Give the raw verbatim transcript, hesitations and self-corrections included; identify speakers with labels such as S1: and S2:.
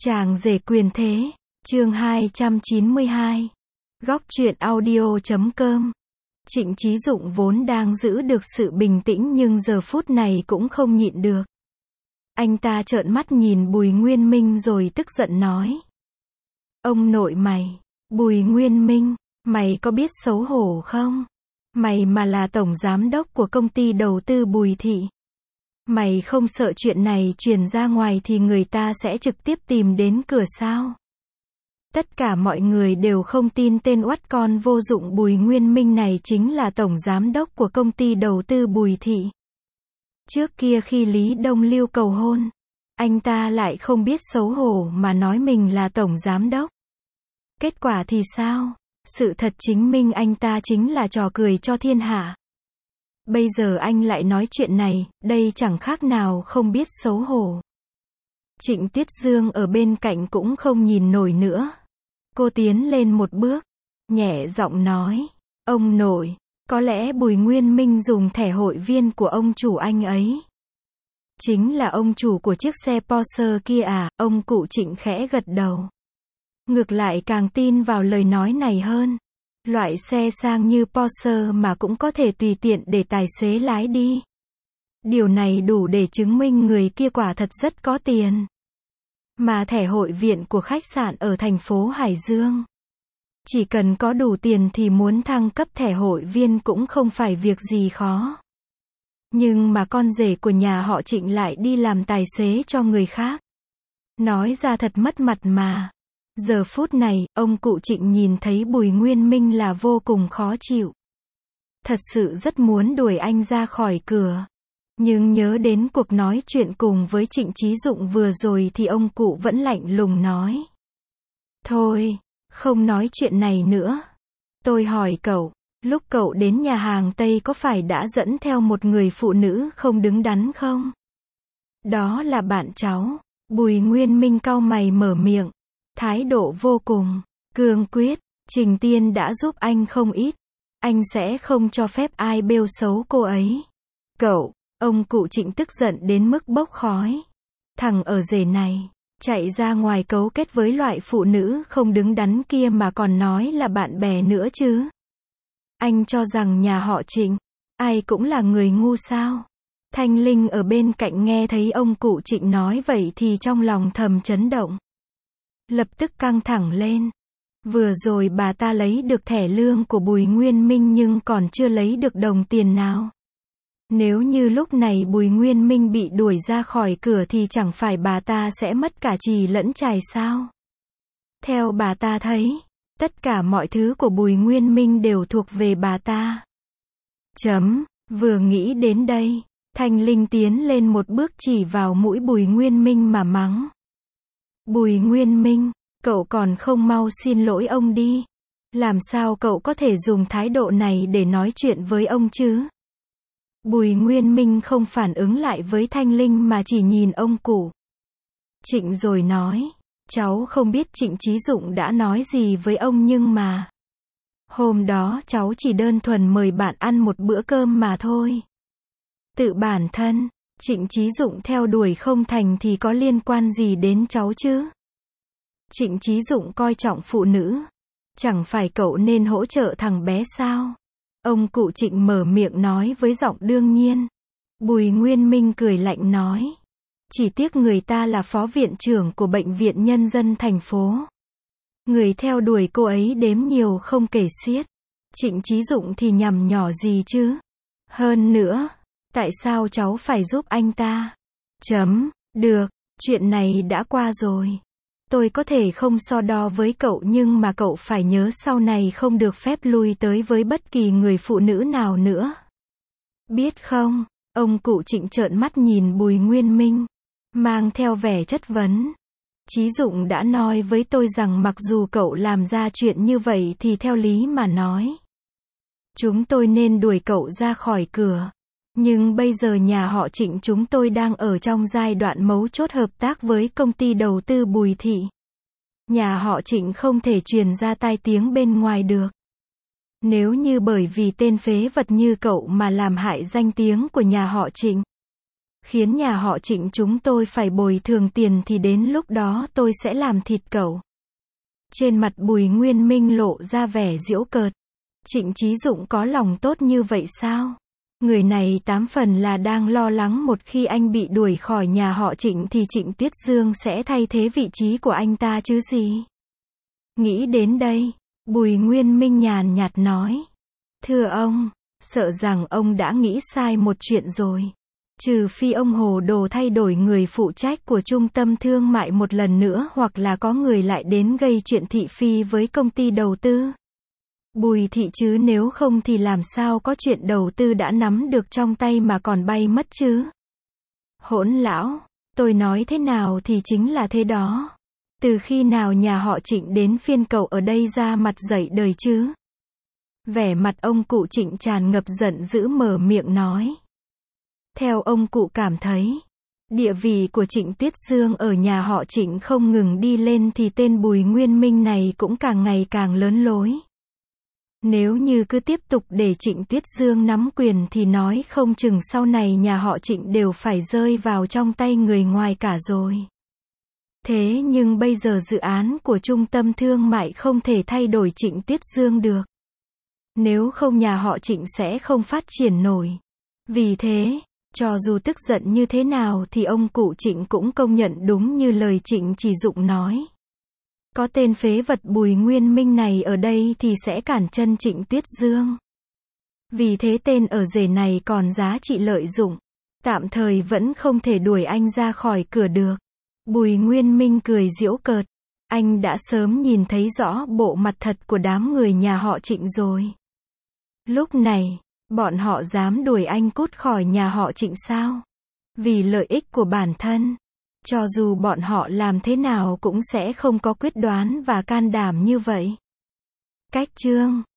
S1: Chàng rể quyền thế, chương hai trăm chín mươi hai. Góc truyện audio chấm com. Trịnh Chí Dụng vốn đang giữ được sự bình tĩnh nhưng giờ phút này cũng không nhịn được. Anh ta trợn mắt nhìn Bùi Nguyên Minh rồi tức giận nói. Ông nội mày, Bùi Nguyên Minh, mày có biết xấu hổ không? Mày mà là tổng giám đốc của công ty đầu tư Bùi Thị. Mày không sợ chuyện này truyền ra ngoài thì người ta sẽ trực tiếp tìm đến cửa sao? Tất cả mọi người đều không tin tên oắt con vô dụng Bùi Nguyên Minh này chính là tổng giám đốc của công ty đầu tư Bùi Thị. Trước kia khi Lý Đông Lưu cầu hôn, anh ta lại không biết xấu hổ mà nói mình là tổng giám đốc. Kết quả thì sao? Sự thật chứng minh anh ta chính là trò cười cho thiên hạ. Bây giờ anh lại nói chuyện này, đây chẳng khác nào không biết xấu hổ. Trịnh Tiết Dương ở bên cạnh cũng không nhìn nổi nữa. Cô tiến lên một bước, nhẹ giọng nói, ông nội, có lẽ Bùi Nguyên Minh dùng thẻ hội viên của ông chủ anh ấy. Chính là ông chủ của chiếc xe Porsche kia à? Ông cụ Trịnh khẽ gật đầu. Ngược lại càng tin vào lời nói này hơn. Loại xe sang như Porsche mà cũng có thể tùy tiện để tài xế lái đi. Điều này đủ để chứng minh người kia quả thật rất có tiền. Mà thẻ hội viện của khách sạn ở thành phố Hải Dương. Chỉ cần có đủ tiền thì muốn thăng cấp thẻ hội viên cũng không phải việc gì khó. Nhưng mà con rể của nhà họ Trịnh lại đi làm tài xế cho người khác. Nói ra thật mất mặt mà. Giờ phút này, ông cụ Trịnh nhìn thấy Bùi Nguyên Minh là vô cùng khó chịu. Thật sự rất muốn đuổi anh ra khỏi cửa. Nhưng nhớ đến cuộc nói chuyện cùng với Trịnh Chí Dụng vừa rồi thì ông cụ vẫn lạnh lùng nói. Thôi, không nói chuyện này nữa. Tôi hỏi cậu, lúc cậu đến nhà hàng Tây có phải đã dẫn theo một người phụ nữ không đứng đắn không? Đó là bạn cháu. Bùi Nguyên Minh cau mày mở miệng. Thái độ vô cùng cương quyết. Trình Tiên đã giúp anh không ít. Anh sẽ không cho phép ai bêu xấu cô ấy. Cậu, ông cụ Trịnh tức giận đến mức bốc khói. Thằng ở rể này, chạy ra ngoài cấu kết với loại phụ nữ không đứng đắn kia mà còn nói là bạn bè nữa chứ. Anh cho rằng nhà họ Trịnh, ai cũng là người ngu sao? Thanh Linh ở bên cạnh nghe thấy ông cụ Trịnh nói vậy thì trong lòng thầm chấn động. Lập tức căng thẳng lên. Vừa rồi bà ta lấy được thẻ lương của Bùi Nguyên Minh nhưng còn chưa lấy được đồng tiền nào. Nếu như lúc này Bùi Nguyên Minh bị đuổi ra khỏi cửa thì chẳng phải bà ta sẽ mất cả chì lẫn chài sao? Theo bà ta thấy, tất cả mọi thứ của Bùi Nguyên Minh đều thuộc về bà ta. Chấm, vừa nghĩ đến đây, Thanh Linh tiến lên một bước chỉ vào mũi Bùi Nguyên Minh mà mắng. Bùi Nguyên Minh, cậu còn không mau xin lỗi ông đi. Làm sao cậu có thể dùng thái độ này để nói chuyện với ông chứ? Bùi Nguyên Minh không phản ứng lại với Thanh Linh mà chỉ nhìn ông cụ Trịnh rồi nói, cháu không biết Trịnh Chí Dụng đã nói gì với ông nhưng mà hôm đó cháu chỉ đơn thuần mời bạn ăn một bữa cơm mà thôi. Tự bản thân, Trịnh Chí Dụng theo đuổi không thành thì có liên quan gì đến cháu chứ? Trịnh Chí Dụng coi trọng phụ nữ. Chẳng phải cậu nên hỗ trợ thằng bé sao? Ông cụ Trịnh mở miệng nói với giọng đương nhiên. Bùi Nguyên Minh cười lạnh nói. Chỉ tiếc người ta là phó viện trưởng của Bệnh viện Nhân dân thành phố. Người theo đuổi cô ấy đếm nhiều không kể xiết. Trịnh Chí Dụng thì nhằm nhỏ gì chứ? Hơn nữa, tại sao cháu phải giúp anh ta? Chấm, được, chuyện này đã qua rồi. Tôi có thể không so đo với cậu nhưng mà cậu phải nhớ sau này không được phép lui tới với bất kỳ người phụ nữ nào nữa. Biết không? Ông cụ Trịnh trợn mắt nhìn Bùi Nguyên Minh, mang theo vẻ chất vấn. Chí Dụng đã nói với tôi rằng mặc dù cậu làm ra chuyện như vậy thì theo lý mà nói, chúng tôi nên đuổi cậu ra khỏi cửa. Nhưng bây giờ nhà họ Trịnh chúng tôi đang ở trong giai đoạn mấu chốt hợp tác với công ty đầu tư Bùi Thị. Nhà họ Trịnh không thể truyền ra tai tiếng bên ngoài được. Nếu như bởi vì tên phế vật như cậu mà làm hại danh tiếng của nhà họ Trịnh, khiến nhà họ Trịnh chúng tôi phải bồi thường tiền thì đến lúc đó tôi sẽ làm thịt cậu. Trên mặt Bùi Nguyên Minh lộ ra vẻ giễu cợt. Trịnh Chí Dụng có lòng tốt như vậy sao? Người này tám phần là đang lo lắng một khi anh bị đuổi khỏi nhà họ Trịnh thì Trịnh Tuyết Dương sẽ thay thế vị trí của anh ta chứ gì. Nghĩ đến đây, Bùi Nguyên Minh nhàn nhạt nói. Thưa ông, sợ rằng ông đã nghĩ sai một chuyện rồi. Trừ phi ông hồ đồ thay đổi người phụ trách của trung tâm thương mại một lần nữa hoặc là có người lại đến gây chuyện thị phi với công ty đầu tư. Bùi thị chứ nếu không thì làm sao có chuyện đầu tư đã nắm được trong tay mà còn bay mất chứ. Hỗn lão, tôi nói thế nào thì chính là thế đó. Từ khi nào nhà họ Trịnh đến phiên cậu ở đây ra mặt dạy đời chứ? Vẻ mặt ông cụ Trịnh tràn ngập giận dữ mở miệng nói. Theo ông cụ cảm thấy, địa vị của Trịnh Tuyết Dương ở nhà họ Trịnh không ngừng đi lên thì tên Bùi Nguyên Minh này cũng càng ngày càng lớn lối. Nếu như cứ tiếp tục để Trịnh Tuyết Dương nắm quyền thì nói không chừng sau này nhà họ Trịnh đều phải rơi vào trong tay người ngoài cả rồi. Thế nhưng bây giờ dự án của trung tâm thương mại không thể thay đổi Trịnh Tuyết Dương được. Nếu không nhà họ Trịnh sẽ không phát triển nổi. Vì thế, cho dù tức giận như thế nào thì ông cụ Trịnh cũng công nhận đúng như lời Trịnh Chí Dụng nói. Có tên phế vật Bùi Nguyên Minh này ở đây thì sẽ cản chân Trịnh Tuyết Dương. Vì thế tên ở rể này còn giá trị lợi dụng. Tạm thời vẫn không thể đuổi anh ra khỏi cửa được. Bùi Nguyên Minh cười giễu cợt. Anh đã sớm nhìn thấy rõ bộ mặt thật của đám người nhà họ Trịnh rồi. Lúc này, bọn họ dám đuổi anh cút khỏi nhà họ Trịnh sao? Vì lợi ích của bản thân. Cho dù bọn họ làm thế nào cũng sẽ không có quyết đoán và can đảm như vậy. Cách chương